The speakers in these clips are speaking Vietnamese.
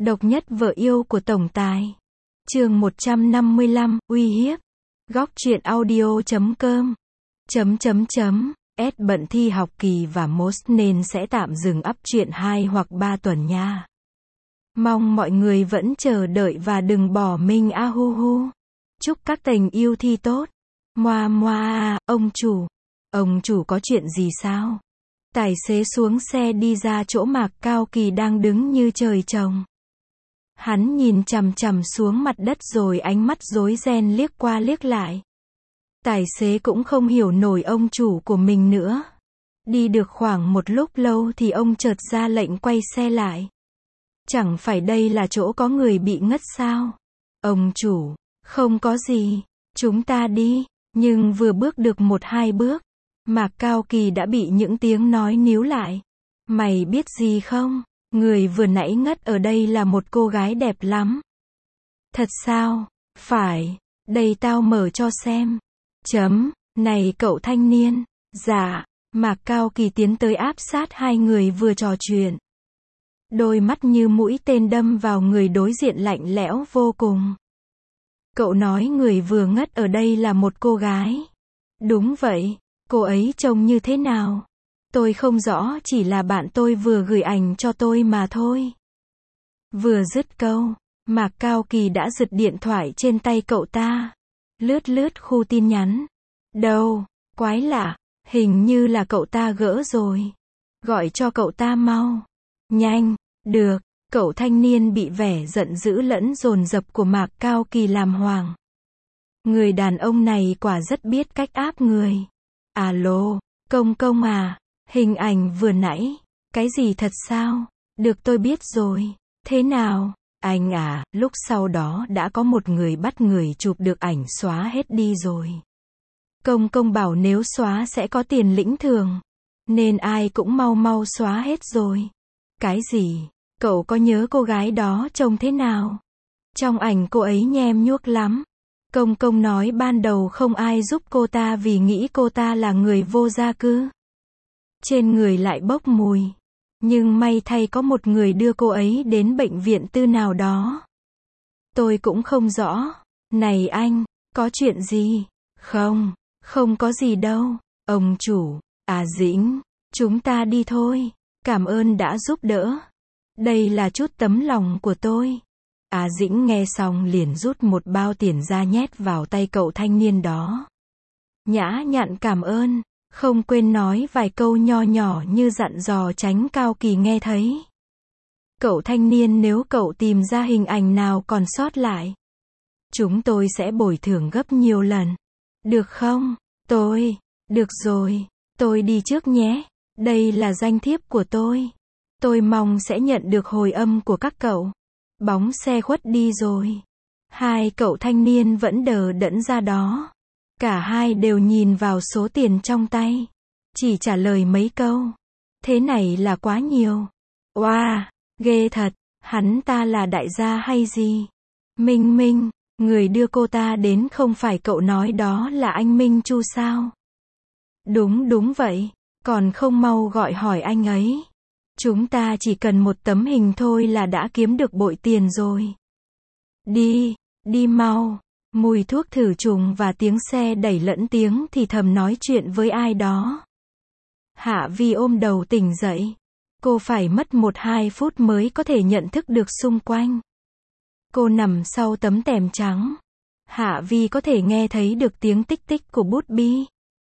Độc nhất vợ yêu của tổng tài. Chương 155, uy hiếp. Góc truyện audio.com. Bận thi học kỳ và mốt nên sẽ tạm dừng up truyện 2 hoặc 3 tuần nha. Mong mọi người vẫn chờ đợi và đừng bỏ mình hu hu. Chúc các tình yêu thi tốt. Moa moa, ông chủ. Ông chủ có chuyện gì sao? Tài xế xuống xe đi ra chỗ Mạc Cao Kỳ đang đứng như trời trồng. Hắn nhìn chằm chằm xuống mặt đất rồi ánh mắt rối ren liếc qua liếc lại. Tài xế cũng không hiểu nổi ông chủ của mình nữa. Đi được khoảng một lúc lâu thì ông chợt ra lệnh quay xe lại. Chẳng phải đây là chỗ có người bị ngất sao? Ông chủ, không có gì, chúng ta đi. Nhưng vừa bước được 1-2 bước, Mạc Cao Kỳ đã bị những tiếng nói níu lại. Mày biết gì không? Người vừa nãy ngất ở đây là một cô gái đẹp lắm. Thật sao? Phải, đây tao mở cho xem. Này cậu thanh niên. Dạ. Mạc Cao Kỳ tiến tới áp sát hai người vừa trò chuyện. Đôi mắt như mũi tên đâm vào người đối diện lạnh lẽo vô cùng. Cậu nói người vừa ngất ở đây là một cô gái. Đúng vậy, cô ấy trông như thế nào? Tôi không rõ, chỉ là bạn tôi vừa gửi ảnh cho tôi mà thôi. Vừa dứt câu, Mạc Cao Kỳ đã giật điện thoại trên tay cậu ta. Lướt khu tin nhắn. Đâu, quái lạ, hình như là cậu ta gỡ rồi. Gọi cho cậu ta mau. Nhanh, được. Cậu thanh niên bị vẻ giận dữ lẫn dồn dập của Mạc Cao Kỳ làm hoảng. Người đàn ông này quả rất biết cách áp người. Alo, công à, hình ảnh vừa nãy, cái gì thật sao? Được tôi biết rồi. Thế nào? Anh à, lúc sau đó đã có một người bắt người chụp được ảnh xóa hết đi rồi. Công bảo nếu xóa sẽ có tiền lĩnh thưởng. Nên ai cũng mau xóa hết rồi. Cái gì? Cậu có nhớ cô gái đó trông thế nào? Trong ảnh cô ấy nhem nhuốc lắm. Công nói ban đầu không ai giúp cô ta vì nghĩ cô ta là người vô gia cư. Trên người lại bốc mùi. Nhưng may thay có một người đưa cô ấy đến bệnh viện tư nào đó. Tôi cũng không rõ. Này anh, có chuyện gì? Không có gì đâu. Ông chủ, Dĩnh, chúng ta đi thôi. Cảm ơn đã giúp đỡ. Đây là chút tấm lòng của tôi. Dĩnh nghe xong liền rút một bao tiền ra nhét vào tay cậu thanh niên đó. Nhã nhặn cảm ơn, không quên nói vài câu nho nhỏ như dặn dò tránh Cao Kỳ nghe thấy. Cậu thanh niên, nếu cậu tìm ra hình ảnh nào còn sót lại, chúng tôi sẽ bồi thường gấp nhiều lần. Được không? Được rồi, tôi đi trước nhé. Đây là danh thiếp của tôi. Tôi mong sẽ nhận được hồi âm của các cậu. Bóng xe khuất đi rồi. Hai cậu thanh niên vẫn đờ đẫn ra đó. Cả hai đều nhìn vào số tiền trong tay. Chỉ trả lời mấy câu. Thế này là quá nhiều. Oa, ghê thật. Hắn ta là đại gia hay gì? Minh, người đưa cô ta đến không phải cậu nói đó là anh Minh Chu sao? Đúng vậy. Còn không mau gọi hỏi anh ấy. Chúng ta chỉ cần một tấm hình thôi là đã kiếm được bội tiền rồi. Đi mau. Mùi thuốc khử trùng và tiếng xe đẩy lẫn tiếng thì thầm nói chuyện với ai đó. Hạ Vi ôm đầu tỉnh dậy. Cô phải mất 1-2 phút mới có thể nhận thức được xung quanh. Cô nằm sau tấm tèm trắng. Hạ Vi có thể nghe thấy được tiếng tích tích của bút bi.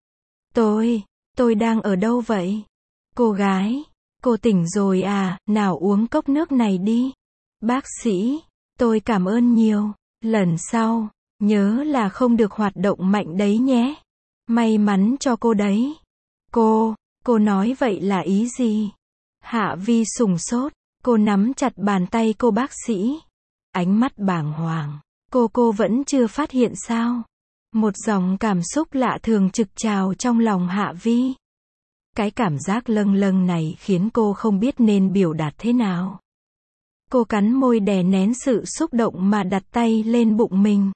Tôi đang ở đâu vậy? Cô gái, cô tỉnh rồi à, nào uống cốc nước này đi. Bác sĩ, tôi cảm ơn nhiều. Lần sau, nhớ là không được hoạt động mạnh đấy nhé. May mắn cho cô đấy. Cô nói vậy là ý gì? Hạ Vi sửng sốt. Cô nắm chặt bàn tay cô bác sĩ. Ánh mắt bàng hoàng. Cô vẫn chưa phát hiện sao? Một dòng cảm xúc lạ thường trực trào trong lòng Hạ Vi. Cái cảm giác lâng này khiến cô không biết nên biểu đạt thế nào. Cô cắn môi đè nén sự xúc động mà đặt tay lên bụng mình.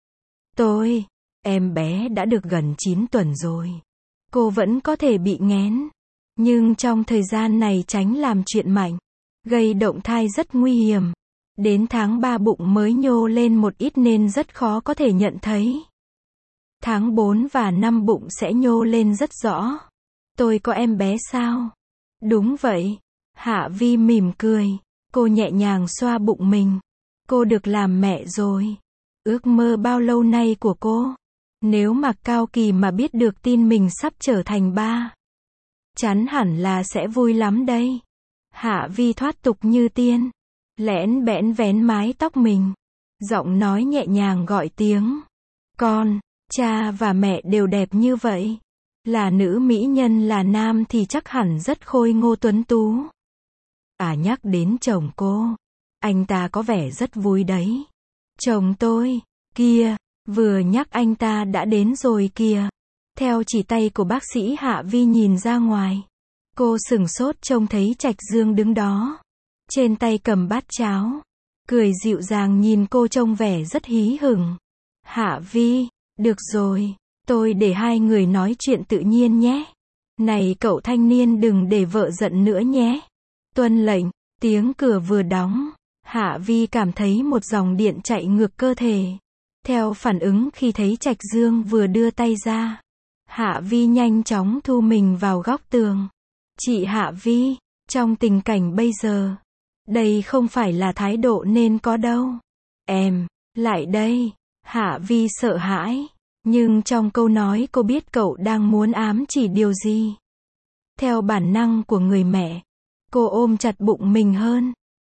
Em bé đã được gần 9 tuần rồi. Cô vẫn có thể bị nghén. Nhưng trong thời gian này tránh làm chuyện mạnh, gây động thai rất nguy hiểm. Đến tháng 3 bụng mới nhô lên một ít nên rất khó có thể nhận thấy. Tháng 4 và 5 bụng sẽ nhô lên rất rõ. Tôi có em bé sao? Đúng vậy. Hạ Vi mỉm cười. Cô nhẹ nhàng xoa bụng mình. Cô được làm mẹ rồi. Ước mơ bao lâu nay của cô. Nếu Mạc Cao Kỳ mà biết được tin mình sắp trở thành ba, chắn hẳn là sẽ vui lắm đây. Hạ Vi thoát tục như tiên. Lẽn bẽn vén mái tóc mình. Giọng nói nhẹ nhàng gọi tiếng. Con, cha và mẹ đều đẹp như vậy. Là nữ mỹ nhân là nam thì chắc hẳn rất khôi ngô tuấn tú. Nhắc đến chồng cô. Anh ta có vẻ rất vui đấy. Chồng tôi, kia, vừa nhắc anh ta đã đến rồi kìa. Theo chỉ tay của bác sĩ Hạ Vi nhìn ra ngoài. Cô sửng sốt trông thấy Trạch Dương đứng đó. Trên tay cầm bát cháo. Cười dịu dàng nhìn cô trông vẻ rất hí hửng. Hạ Vi, được rồi, tôi để hai người nói chuyện tự nhiên nhé. Này cậu thanh niên đừng để vợ giận nữa nhé. Tuân lệnh, tiếng cửa vừa đóng. Hạ Vi cảm thấy một dòng điện chạy ngược cơ thể. Theo phản ứng khi thấy Trạch Dương vừa đưa tay ra. Hạ Vi nhanh chóng thu mình vào góc tường. Chị Hạ Vi, trong tình cảnh bây giờ, đây không phải là thái độ nên có đâu. Em, lại đây. Hạ Vi sợ hãi. Nhưng trong câu nói cô biết cậu đang muốn ám chỉ điều gì. Theo bản năng của người mẹ, cô ôm chặt bụng mình hơn.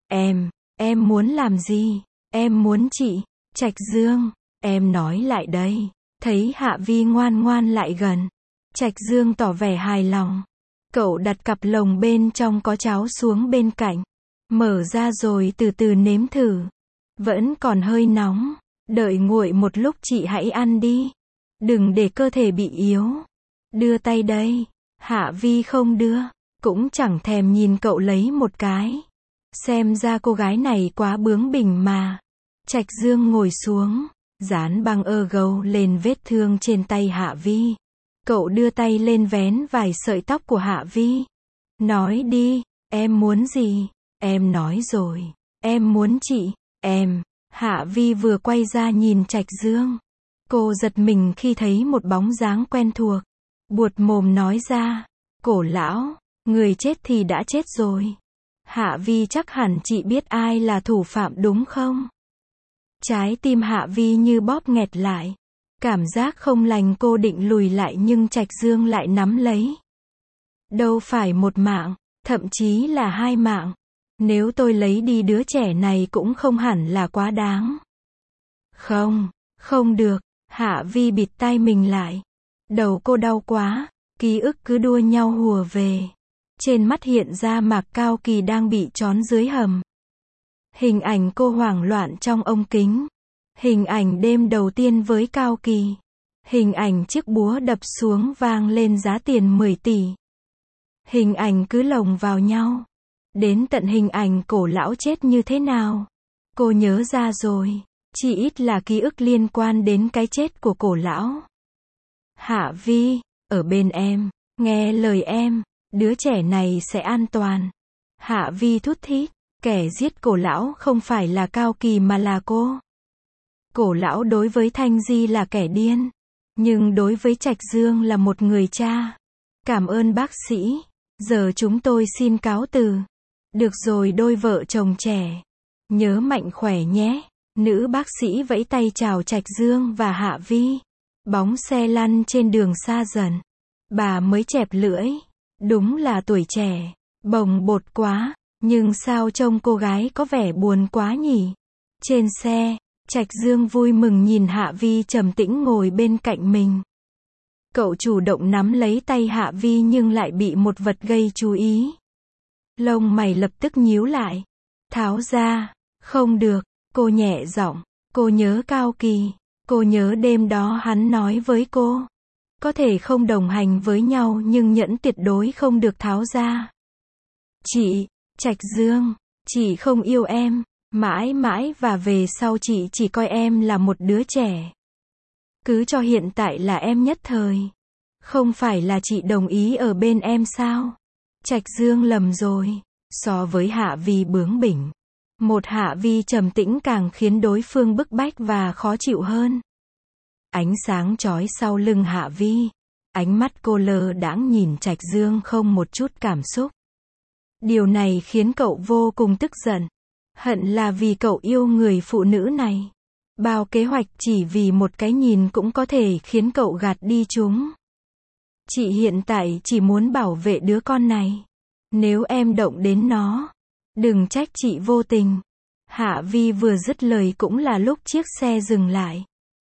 Em muốn làm gì? Em muốn chị. Trạch Dương, em nói lại đây. Thấy Hạ Vi ngoan ngoan lại gần. Trạch Dương tỏ vẻ hài lòng. Cậu đặt cặp lồng bên trong có cháo xuống bên cạnh. Mở ra rồi từ từ nếm thử. Vẫn còn hơi nóng. Đợi nguội một lúc chị hãy ăn đi. Đừng để cơ thể bị yếu. Đưa tay đây. Hạ Vi không đưa. Cũng chẳng thèm nhìn cậu lấy một cái. Xem ra cô gái này quá bướng bỉnh mà. Trạch Dương ngồi xuống. Dán băng gâu lên vết thương trên tay Hạ Vi. Cậu đưa tay lên vén vài sợi tóc của Hạ Vi. Nói đi, em muốn gì? Em nói rồi. Em muốn chị. Em. Hạ Vi vừa quay ra nhìn Trạch Dương. Cô giật mình khi thấy một bóng dáng quen thuộc. Buột mồm nói ra. Cổ lão, người chết thì đã chết rồi. Hạ Vi chắc hẳn chị biết ai là thủ phạm đúng không? Trái tim Hạ Vi như bóp nghẹt lại. Cảm giác không lành cô định lùi lại nhưng Trạch Dương lại nắm lấy. Đâu phải một mạng, thậm chí là hai mạng. Nếu tôi lấy đi đứa trẻ này cũng không hẳn là quá đáng. Không được. Hạ Vi bịt tai mình lại. Đầu cô đau quá, ký ức cứ đua nhau hùa về. Trên mắt hiện ra Mạc Cao Kỳ đang bị trói dưới hầm. Hình ảnh cô hoảng loạn trong ống kính. Hình ảnh đêm đầu tiên với Cao Kỳ. Hình ảnh chiếc búa đập xuống vang lên giá tiền 10 tỷ. Hình ảnh cứ lồng vào nhau. Đến tận hình ảnh cổ lão chết như thế nào. Cô nhớ ra rồi. Chỉ ít là ký ức liên quan đến cái chết của cổ lão. Hạ Vi, ở bên em, nghe lời em, đứa trẻ này sẽ an toàn. Hạ Vi thút thít, kẻ giết cổ lão không phải là Cao Kỳ mà là cô. Cổ lão đối với Thanh Di là kẻ điên, nhưng đối với Trạch Dương là một người cha. Cảm ơn bác sĩ, giờ chúng tôi xin cáo từ. Được rồi đôi vợ chồng trẻ, nhớ mạnh khỏe nhé. Nữ bác sĩ vẫy tay chào Trạch Dương và Hạ Vi. Bóng xe lăn trên đường xa dần. Bà mới chẹp lưỡi. Đúng là tuổi trẻ, bồng bột quá, nhưng sao trông cô gái có vẻ buồn quá nhỉ? Trên xe, Trạch Dương vui mừng nhìn Hạ Vi trầm tĩnh ngồi bên cạnh mình. Cậu chủ động nắm lấy tay Hạ Vi nhưng lại bị một vật gây chú ý. Lông mày lập tức nhíu lại. Tháo ra, không được, cô nhẹ giọng, cô nhớ Cao Kỳ, cô nhớ đêm đó hắn nói với cô. Có thể không đồng hành với nhau nhưng nhẫn tuyệt đối không được tháo ra. Chị, Trạch Dương, chị không yêu em, mãi mãi và về sau chị chỉ coi em là một đứa trẻ. Cứ cho hiện tại là em nhất thời. Không phải là chị đồng ý ở bên em sao? Trạch Dương lầm rồi. So với Hạ Vi bướng bỉnh, Một Hạ Vi trầm tĩnh càng khiến đối phương bức bách và khó chịu hơn. Ánh sáng chói sau lưng Hạ Vi. Ánh mắt cô lơ đãng nhìn Trạch Dương không một chút cảm xúc. Điều này khiến cậu vô cùng tức giận. Hận là vì cậu yêu người phụ nữ này. Bao kế hoạch chỉ vì một cái nhìn cũng có thể khiến cậu gạt đi chúng. Chị hiện tại chỉ muốn bảo vệ đứa con này. Nếu em động đến nó, đừng trách chị vô tình. Hạ Vi vừa dứt lời cũng là lúc chiếc xe dừng lại.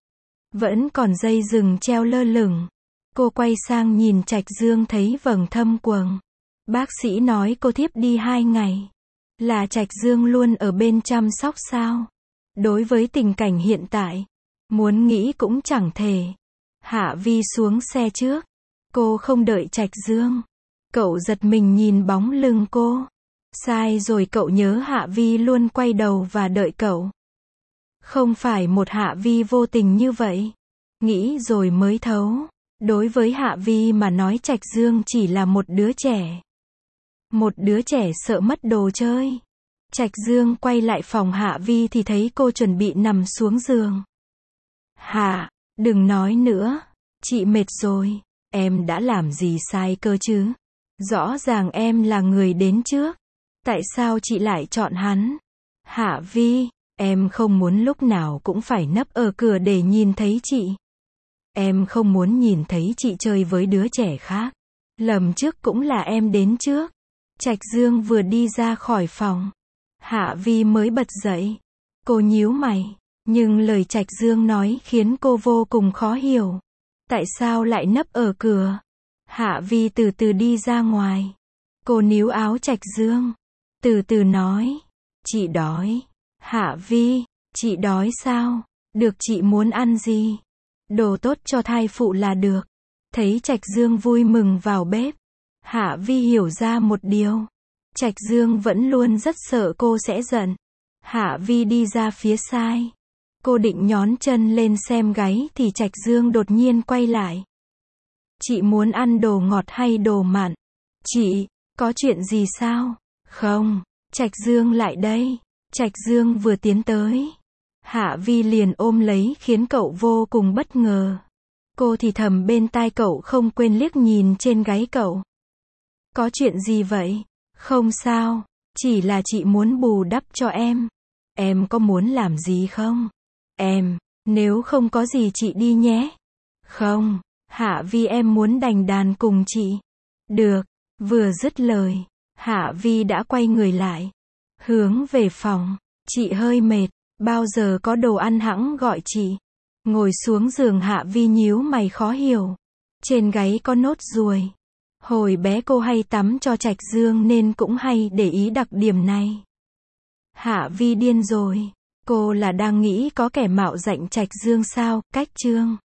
Vẫn còn dây rừng treo lơ lửng. Cô quay sang nhìn Trạch Dương thấy vầng thâm quầng. Bác sĩ nói cô thiếp đi 2 ngày. Là Trạch Dương luôn ở bên chăm sóc sao? Đối với tình cảnh hiện tại, muốn nghĩ cũng chẳng thể. Hạ Vi xuống xe trước. Cô không đợi Trạch Dương. Cậu giật mình nhìn bóng lưng cô. Sai rồi, cậu nhớ Hạ Vi luôn quay đầu và đợi cậu. Không phải một Hạ Vi vô tình như vậy. Nghĩ rồi mới thấu. Đối với Hạ Vi mà nói, Trạch Dương chỉ là một đứa trẻ. Một đứa trẻ sợ mất đồ chơi. Trạch Dương quay lại phòng Hạ Vi thì thấy cô chuẩn bị nằm xuống giường. Hạ, đừng nói nữa. Chị mệt rồi. Em đã làm gì sai cơ chứ? Rõ ràng em là người đến trước. Tại sao chị lại chọn hắn? Hạ Vi, em không muốn lúc nào cũng phải nấp ở cửa để nhìn thấy chị. Em không muốn nhìn thấy chị chơi với đứa trẻ khác. Lần trước cũng là em đến trước. Trạch Dương vừa đi ra khỏi phòng, Hạ Vi mới bật dậy. Cô nhíu mày, nhưng lời Trạch Dương nói khiến cô vô cùng khó hiểu. Tại sao lại nấp ở cửa? Hạ Vi từ từ đi ra ngoài. Cô níu áo Trạch Dương, từ từ nói, chị đói. Hạ Vi, chị đói sao? Được, chị muốn ăn gì? Đồ tốt cho thai phụ là được. Thấy Trạch Dương vui mừng vào bếp, Hạ Vi hiểu ra một điều. Trạch Dương vẫn luôn rất sợ cô sẽ giận. Hạ Vi đi ra phía sai. Cô định nhón chân lên xem gáy thì Trạch Dương đột nhiên quay lại. Chị muốn ăn đồ ngọt hay đồ mặn? Chị, có chuyện gì sao? Không, Trạch Dương lại đây. Trạch Dương vừa tiến tới, Hạ Vi liền ôm lấy khiến cậu vô cùng bất ngờ. Cô thì thầm bên tai cậu, không quên liếc nhìn trên gáy cậu. Có chuyện gì vậy? Không sao, chỉ là chị muốn bù đắp cho em. Em có muốn làm gì không? Nếu không có gì chị đi nhé. Không, Hạ Vi, em muốn đành đàn cùng chị. Được, vừa dứt lời, Hạ Vi đã quay người lại, hướng về phòng. Chị hơi mệt, bao giờ có đồ ăn hẵng gọi chị. Ngồi xuống giường, Hạ Vi nhíu mày khó hiểu. Trên gáy có nốt ruồi. Hồi bé cô hay tắm cho Trạch Dương nên cũng hay để ý đặc điểm này. Hạ Vi điên rồi. Cô là đang nghĩ có kẻ mạo dạnh Trạch Dương sao? Cách chương